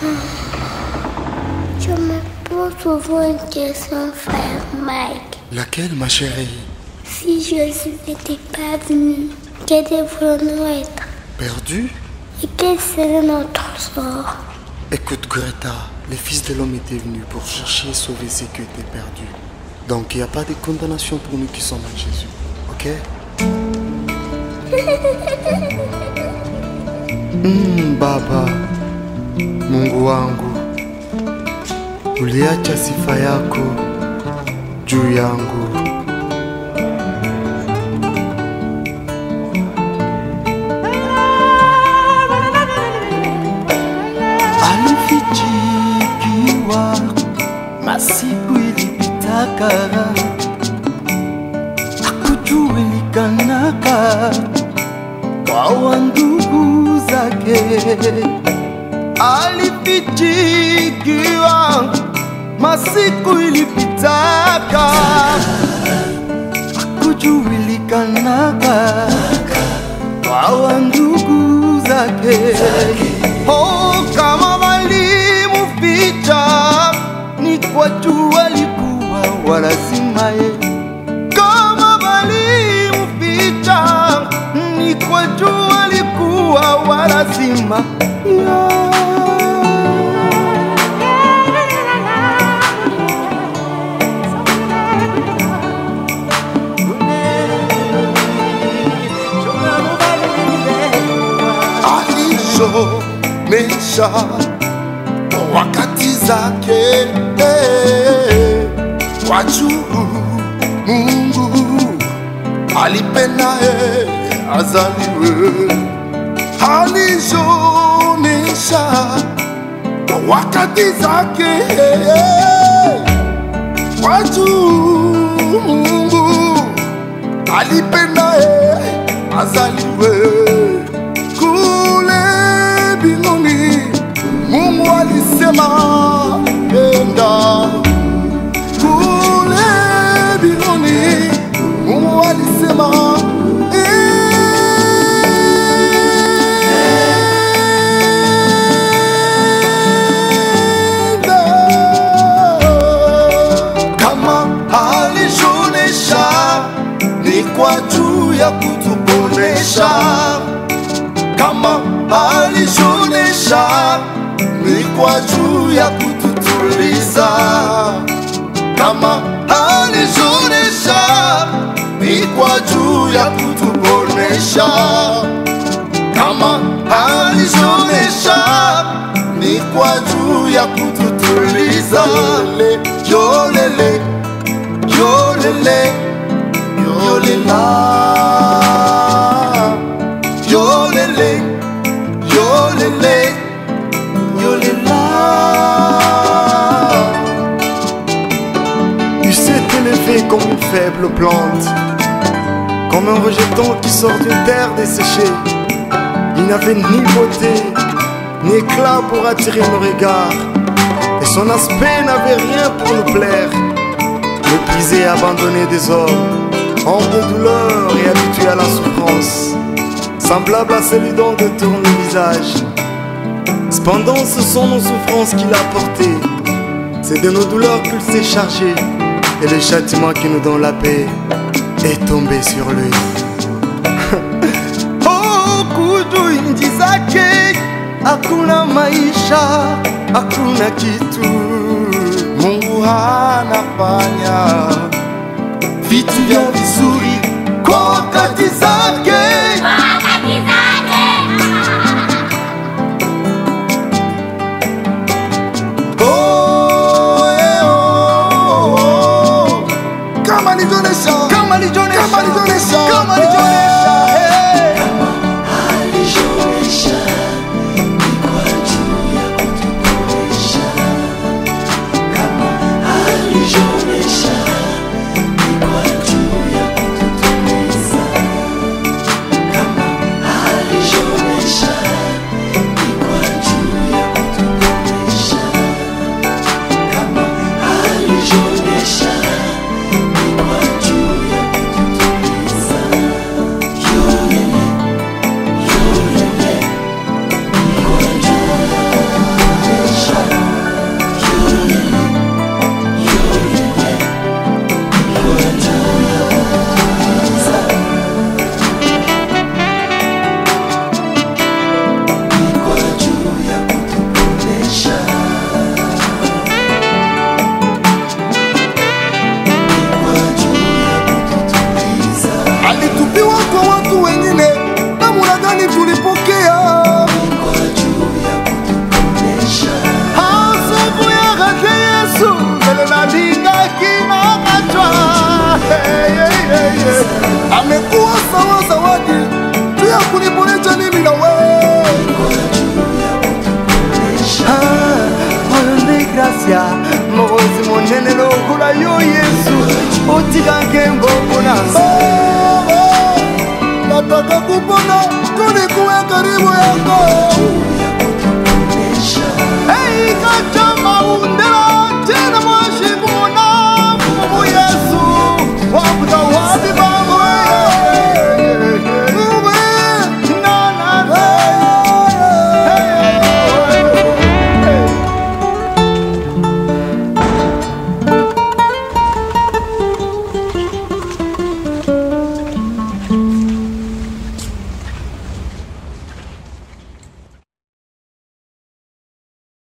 Je me pose souvent une question, frère Mike. Laquelle, ma chérie? Si Jésus n'était pas venu, que devrions-nous être? Perdu? Et quel serait notre sort? Écoute, Greta, les fils de l'homme étaient venus pour chercher et sauver ceux qui étaient perdus. Donc il n'y a pas de condamnation pour nous qui sommes en Jésus, ok? Baba, Mungu wangu, uliacha sifa yako juu yangu. Alifichikiwa masiku ilipitaka, hakujulikanaka kwa wandugu zake. Alifichikiwa masiku ilipitaka, hakujulikanaka kwa wandugu zake. Oh, kama walimuficha ni kwa juu alikuwa walazima ye. Kama walimuficha ni kwa juu alikuwa walazima yeah. Mesha wakati zake kwa juu Mungu alipenda azaliwe. Alizonesha wakati zake kwa juu Mungu alipenda azaliwe. Mungu alisema enda kule mbinguni. Mungu alisema enda. Kama alizonesha ni kwa juu ya kutuponesha. Kama alizonesha ni kwa juu ya kututuliza. Kama alizonesha ni kwa juu ya kutuponesha. Kama alizonesha ni kwa juu ya kututuliza. Yolele, yolele, yolela, yolele, yolele, il s'est élevé comme une faible plante, comme un rejeton qui sort d'une terre desséchée. Il n'avait ni beauté, ni éclat pour attirer nos regards, et son aspect n'avait rien pour nous plaire. Méprisé et abandonné des hommes, homme de douleur et habitué à la souffrance, semblable à celui dont détourne le visage. Cependant, ce sont nos souffrances qu'il a portées. C'est de nos douleurs qu'il s'est chargé, et le châtiment qui nous donne la paix est tombé sur lui. Oh, kudu inji zake hakuna maisha, hakuna kitu. Mungu anafanya vitu vya vizuri kwa wakati zake. yo Yesu otikange mbongo nasi nataka kupona kunikuwe karibu yako